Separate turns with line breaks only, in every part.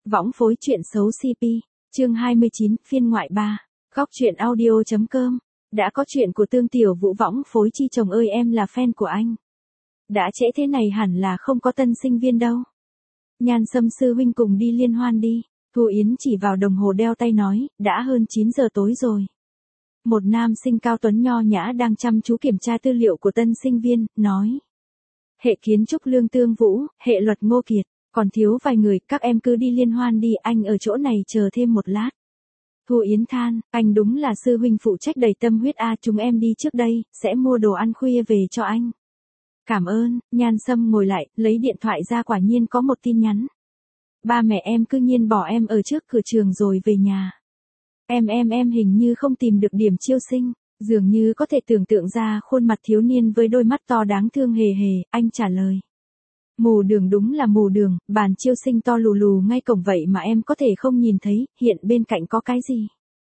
Võng phối chuyện xấu CP, chương 29, phiên ngoại 3. Góc truyện audio.com. Đã có chuyện của Tương Tiểu Vũ võng phối chi chồng ơi em là fan của anh. Đã trễ thế này hẳn là không có tân sinh viên đâu. Nhan Sâm sư huynh cùng đi liên hoan đi. Thu Yến chỉ vào đồng hồ đeo tay nói, đã hơn 9 giờ tối rồi. Một nam sinh cao tuấn nho nhã đang chăm chú kiểm tra tư liệu của tân sinh viên, nói. Hệ kiến trúc Lương Tương Vũ, hệ luật Ngô Kiệt. Còn thiếu vài người, các em cứ đi liên hoan đi, anh ở chỗ này chờ thêm một lát. Thu Yến than, anh đúng là sư huynh phụ trách đầy tâm huyết a, chúng em đi trước đây, sẽ mua đồ ăn khuya về cho anh. Cảm ơn. Nhan Sâm ngồi lại, lấy điện thoại ra, quả nhiên có một tin nhắn. Ba mẹ em cư nhiên bỏ em ở trước cửa trường rồi về nhà. Em hình như không tìm được điểm chiêu sinh, dường như có thể tưởng tượng ra khuôn mặt thiếu niên với đôi mắt to đáng thương hề hề, anh trả lời. Mù đường, đúng là mù đường, bàn chiêu sinh to lù lù ngay cổng vậy mà em có thể không nhìn thấy, hiện bên cạnh có cái gì?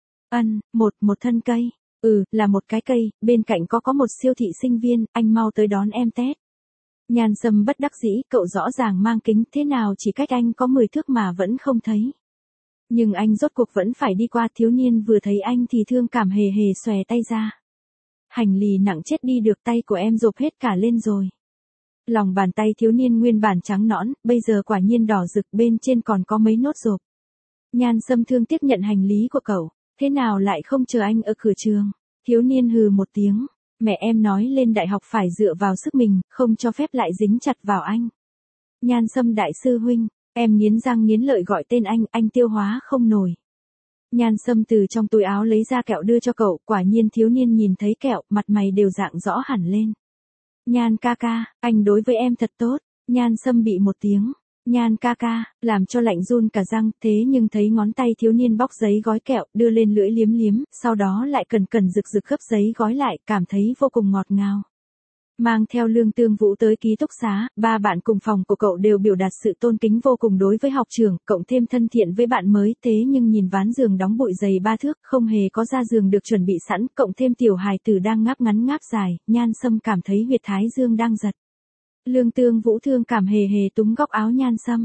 Một thân cây. Là một cái cây, bên cạnh có một siêu thị sinh viên, anh mau tới đón em tét. Nhan Sâm bất đắc dĩ, cậu rõ ràng mang kính, thế nào chỉ cách anh có 10 thước mà vẫn không thấy. Nhưng anh rốt cuộc vẫn phải đi qua, thiếu niên vừa thấy anh thì thương cảm hề hề xòe tay ra. Hành lý nặng chết đi được, tay của em rộp hết cả lên rồi. Lòng bàn tay thiếu niên nguyên bản trắng nõn, bây giờ quả nhiên đỏ rực, bên trên còn có mấy nốt rộp. Nhan Sâm thương tiếp nhận hành lý của cậu, thế nào lại không chờ anh ở cửa trường? Thiếu niên hừ một tiếng, mẹ em nói lên đại học phải dựa vào sức mình, không cho phép lại dính chặt vào anh. Nhan Sâm đại sư huynh, em nghiến răng nghiến lợi gọi tên anh tiêu hóa không nổi. Nhan Sâm từ trong túi áo lấy ra kẹo đưa cho cậu, quả nhiên thiếu niên nhìn thấy kẹo, mặt mày đều rạng rõ hẳn lên. Nhan ca ca, anh đối với em thật tốt. Nhan Sâm bị một tiếng. Nhan ca ca, làm cho lạnh run cả răng, thế nhưng thấy ngón tay thiếu niên bóc giấy gói kẹo, đưa lên lưỡi liếm liếm, sau đó lại cẩn rực gấp giấy gói lại, cảm thấy vô cùng ngọt ngào. Mang theo Lương Tương Vũ tới ký túc xá, ba bạn cùng phòng của cậu đều biểu đạt sự tôn kính vô cùng đối với học trưởng, cộng thêm thân thiện với bạn mới, thế nhưng nhìn ván giường đóng bụi dày 3 thước, không hề có ga giường được chuẩn bị sẵn, cộng thêm tiểu hài tử đang ngáp ngắn ngáp dài, Nhan Sâm cảm thấy huyệt thái dương đang giật. Lương Tương Vũ thương cảm hề hề túm góc áo Nhan Sâm.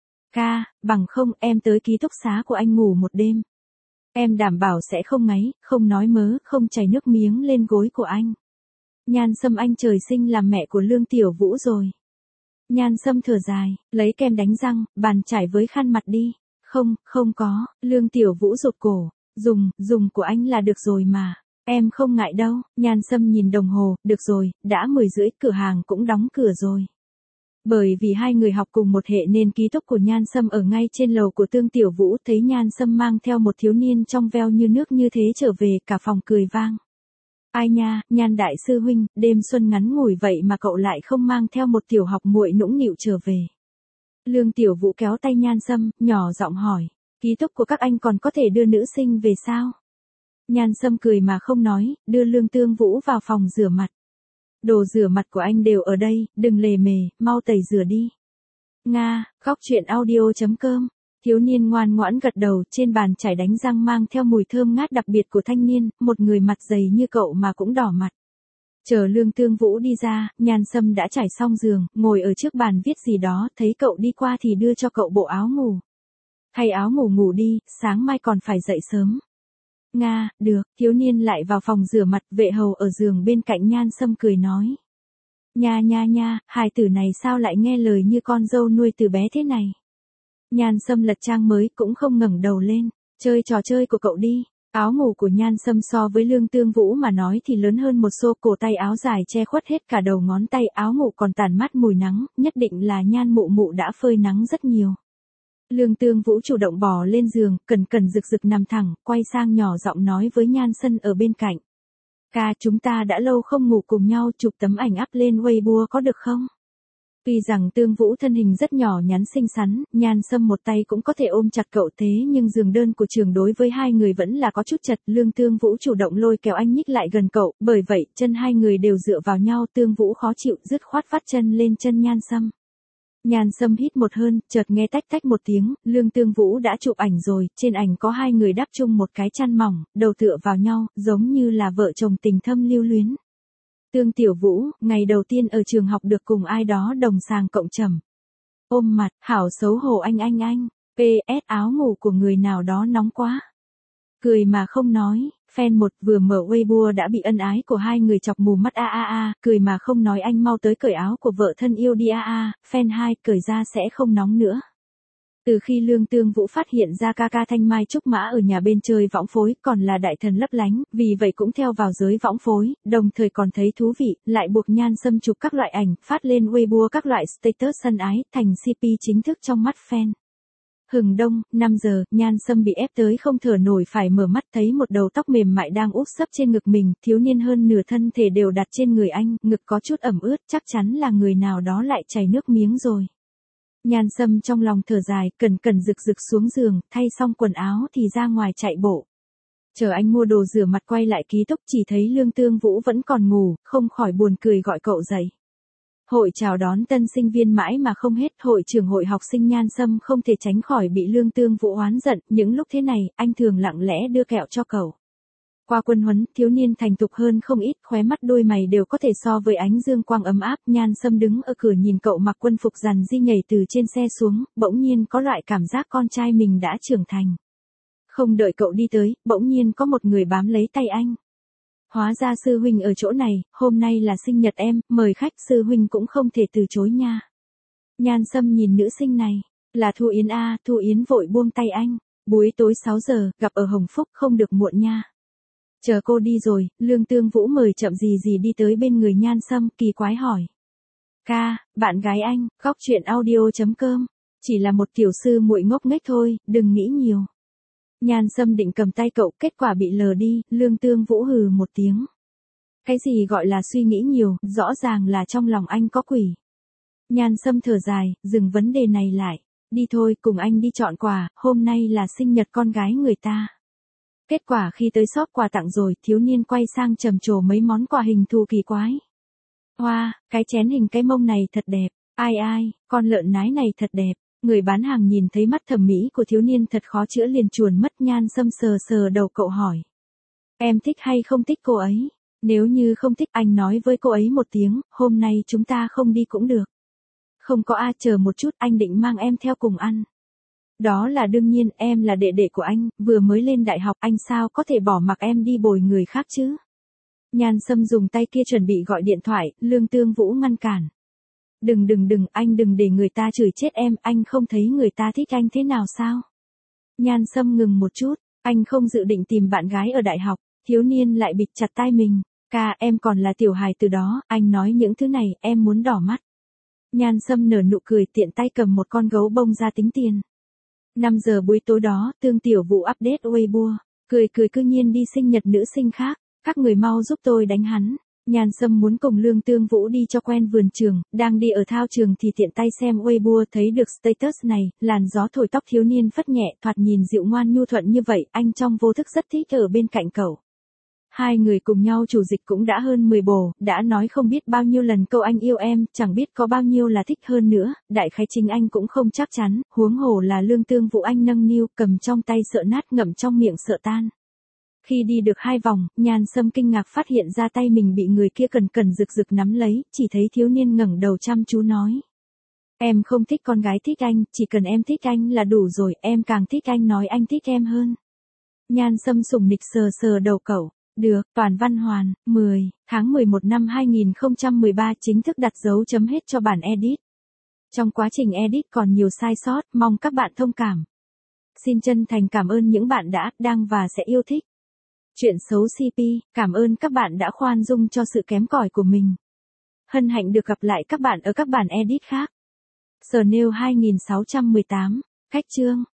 Ca, bằng không em tới ký túc xá của anh ngủ một đêm. Em đảm bảo sẽ không ngáy, không nói mớ, không chảy nước miếng lên gối của anh. Nhan Sâm anh trời sinh làm mẹ của Lương Tiểu Vũ rồi. Nhan Sâm thở dài, lấy kem đánh răng, bàn chải với khăn mặt đi. Không có, Lương Tiểu Vũ rụt cổ, dùng của anh là được rồi mà. Em không ngại đâu. Nhan Sâm nhìn đồng hồ, được rồi, đã 10:30, cửa hàng cũng đóng cửa rồi. Bởi vì hai người học cùng một hệ nên ký túc của Nhan Sâm ở ngay trên lầu của Tương Tiểu Vũ, thấy Nhan Sâm mang theo một thiếu niên trong veo như nước như thế trở về, cả phòng cười vang. Ai nha, Nhan đại sư huynh, đêm xuân ngắn ngủi vậy mà cậu lại không mang theo một tiểu học muội nũng nịu trở về. Lương Tiểu Vũ kéo tay Nhan Sâm, nhỏ giọng hỏi, ký túc của các anh còn có thể đưa nữ sinh về sao? Nhan Sâm cười mà không nói, đưa Lương Tương Vũ vào phòng rửa mặt. Đồ rửa mặt của anh đều ở đây, đừng lề mề, mau tẩy rửa đi. Nga, góc truyện audio.com. Thiếu niên ngoan ngoãn gật đầu, trên bàn chải đánh răng mang theo mùi thơm ngát đặc biệt của thanh niên, một người mặt dày như cậu mà cũng đỏ mặt. Chờ Lương Tương Vũ đi ra, Nhan Sâm đã trải xong giường, ngồi ở trước bàn viết gì đó, thấy cậu đi qua thì đưa cho cậu bộ áo ngủ. Thay áo ngủ ngủ đi, sáng mai còn phải dậy sớm. Nga, được. Thiếu niên lại vào phòng rửa mặt, vệ hầu ở giường bên cạnh Nhan Sâm cười nói. Nha, hài tử này sao lại nghe lời như con dâu nuôi từ bé thế này. Nhan Sâm lật trang mới, cũng không ngẩng đầu lên. Chơi trò chơi của cậu đi. Áo ngủ của Nhan Sâm so với Lương Tương Vũ mà nói thì lớn hơn một xô, cổ tay áo dài che khuất hết cả đầu ngón tay, áo ngủ còn tản mát mùi nắng, nhất định là Nhan mụ mụ đã phơi nắng rất nhiều. Lương Tương Vũ chủ động bò lên giường, cẩn rực nằm thẳng, quay sang nhỏ giọng nói với Nhan Sâm ở bên cạnh. Ca, chúng ta đã lâu không ngủ cùng nhau, chụp tấm ảnh up lên Weibo có được không? Tuy rằng Tương Vũ thân hình rất nhỏ nhắn xinh xắn, Nhan Sâm một tay cũng có thể ôm chặt cậu, thế nhưng giường đơn của trường đối với hai người vẫn là có chút chật. Lương Tương Vũ chủ động lôi kéo anh nhích lại gần cậu, bởi vậy chân hai người đều dựa vào nhau, Tương Vũ khó chịu dứt khoát vắt chân lên chân Nhan Sâm. Nhan Sâm hít một hơi, chợt nghe tách tách một tiếng, Lương Tương Vũ đã chụp ảnh rồi, trên ảnh có hai người đắp chung một cái chăn mỏng, đầu tựa vào nhau, giống như là vợ chồng tình thâm lưu luyến. Tương Tiểu Vũ, ngày đầu tiên ở trường học được cùng ai đó đồng sàng cộng trầm. Ôm mặt, hảo xấu hổ anh. PS áo ngủ của người nào đó nóng quá. Cười mà không nói, fan 1 vừa mở Weibo đã bị ân ái của hai người chọc mù mắt cười mà không nói anh mau tới cởi áo của vợ thân yêu đi fan 2 cởi ra sẽ không nóng nữa. Từ khi Lương Tương Vũ phát hiện ra ca ca Thanh Mai Trúc Mã ở nhà bên chơi võng phối còn là đại thần lấp lánh, vì vậy cũng theo vào giới võng phối, đồng thời còn thấy thú vị, lại buộc Nhan Sâm chụp các loại ảnh, phát lên Weibo các loại status sân ái, thành CP chính thức trong mắt fan. Hừng đông, 5 giờ, Nhan Sâm bị ép tới không thở nổi phải mở mắt thấy một đầu tóc mềm mại đang úp sấp trên ngực mình, thiếu niên hơn nửa thân thể đều đặt trên người anh, ngực có chút ẩm ướt, chắc chắn là người nào đó lại chảy nước miếng rồi. Nhan Sâm trong lòng thở dài, cẩn cẩn rực rực xuống giường, thay xong quần áo thì ra ngoài chạy bộ. Chờ anh mua đồ rửa mặt quay lại ký túc chỉ thấy Lương Tương Vũ vẫn còn ngủ, không khỏi buồn cười gọi cậu dậy. Hội chào đón tân sinh viên mãi mà không hết, hội trưởng hội học sinh Nhan Sâm không thể tránh khỏi bị Lương Tương Vũ oán giận, những lúc thế này, anh thường lặng lẽ đưa kẹo cho cậu. Qua quân huấn, thiếu niên thành thục hơn không ít, khóe mắt đôi mày đều có thể so với ánh dương quang ấm áp. Nhan Sâm đứng ở cửa nhìn cậu mặc quân phục rằn di nhảy từ trên xe xuống, bỗng nhiên có loại cảm giác con trai mình đã trưởng thành. Không đợi cậu đi tới, bỗng nhiên có một người bám lấy tay anh. Hóa ra sư huynh ở chỗ này, hôm nay là sinh nhật em, mời khách, sư huynh cũng không thể từ chối nha. Nhan Sâm nhìn nữ sinh này, là Thu Yến a. Thu Yến vội buông tay anh, buổi tối 6 giờ, gặp ở Hồng Phúc, không được muộn nha. Chờ cô đi rồi, Lương Tương Vũ mời chậm gì gì đi tới bên người Nhan Sâm, kỳ quái hỏi. Ca, bạn gái anh, góc chuyện audio.com, chỉ là một tiểu sư muội ngốc nghếch thôi, đừng nghĩ nhiều. Nhan Sâm định cầm tay cậu, kết quả bị lờ đi, Lương Tương Vũ hừ một tiếng. Cái gì gọi là suy nghĩ nhiều, rõ ràng là trong lòng anh có quỷ. Nhan Sâm thở dài, dừng vấn đề này lại. Đi thôi, cùng anh đi chọn quà, hôm nay là sinh nhật con gái người ta. Kết quả khi tới shop quà tặng rồi, thiếu niên quay sang trầm trồ mấy món quà hình thù kỳ quái. Hoa, cái chén hình cái mông này thật đẹp, ai, con lợn nái này thật đẹp. Người bán hàng nhìn thấy mắt thẩm mỹ của thiếu niên thật khó chữa liền chuồn mất. Nhan Sâm sờ sờ đầu cậu hỏi. Em thích hay không thích cô ấy? Nếu như không thích anh nói với cô ấy một tiếng, hôm nay chúng ta không đi cũng được. Không có chờ một chút, anh định mang em theo cùng ăn. Đó là đương nhiên, em là đệ đệ của anh, vừa mới lên đại học, anh sao có thể bỏ mặc em đi bồi người khác chứ? Nhan Sâm dùng tay kia chuẩn bị gọi điện thoại, Lương Tương Vũ ngăn cản. Đừng, anh đừng để người ta chửi chết em, anh không thấy người ta thích anh thế nào sao? Nhan Sâm ngừng một chút, anh không dự định tìm bạn gái ở đại học, thiếu niên lại bịt chặt tai mình. Ca, em còn là tiểu hài từ đó, anh nói những thứ này, em muốn đỏ mắt. Nhan Sâm nở nụ cười tiện tay cầm một con gấu bông ra tính tiền. 5 giờ buổi tối đó, Tương Tiểu Vũ update Weibo, cười cư nhiên đi sinh nhật nữ sinh khác, các người mau giúp tôi đánh hắn. Nhan Sâm muốn cùng Lương Tương Vũ đi cho quen vườn trường, đang đi ở thao trường thì tiện tay xem Weibo thấy được status này, làn gió thổi tóc thiếu niên phất nhẹ, thoạt nhìn dịu ngoan nhu thuận như vậy, anh trong vô thức rất thích ở bên cạnh cậu. Hai người cùng nhau chủ dịch cũng đã hơn 10 bồ, đã nói không biết bao nhiêu lần câu anh yêu em, chẳng biết có bao nhiêu là thích hơn nữa, đại khái chính anh cũng không chắc chắn, huống hồ là Lương Tương Vũ anh nâng niu, cầm trong tay sợ nát ngậm trong miệng sợ tan. Khi đi được 2 vòng, Nhan Sâm kinh ngạc phát hiện ra tay mình bị người kia cẩn rực rực nắm lấy, chỉ thấy thiếu niên ngẩng đầu chăm chú nói. Em không thích con gái thích anh, chỉ cần em thích anh là đủ rồi, em càng thích anh nói anh thích em hơn. Nhan Sâm sủng nịch sờ sờ đầu cậu. Được, Toàn Văn Hoàn, 10, tháng 11 năm 2013 chính thức đặt dấu chấm hết cho bản edit. Trong quá trình edit còn nhiều sai sót, mong các bạn thông cảm. Xin chân thành cảm ơn những bạn đã, đang và sẽ yêu thích. Chuyện xấu CP, cảm ơn các bạn đã khoan dung cho sự kém cỏi của mình. Hân hạnh được gặp lại các bạn ở các bản edit khác. Snail 2618, Khách chương.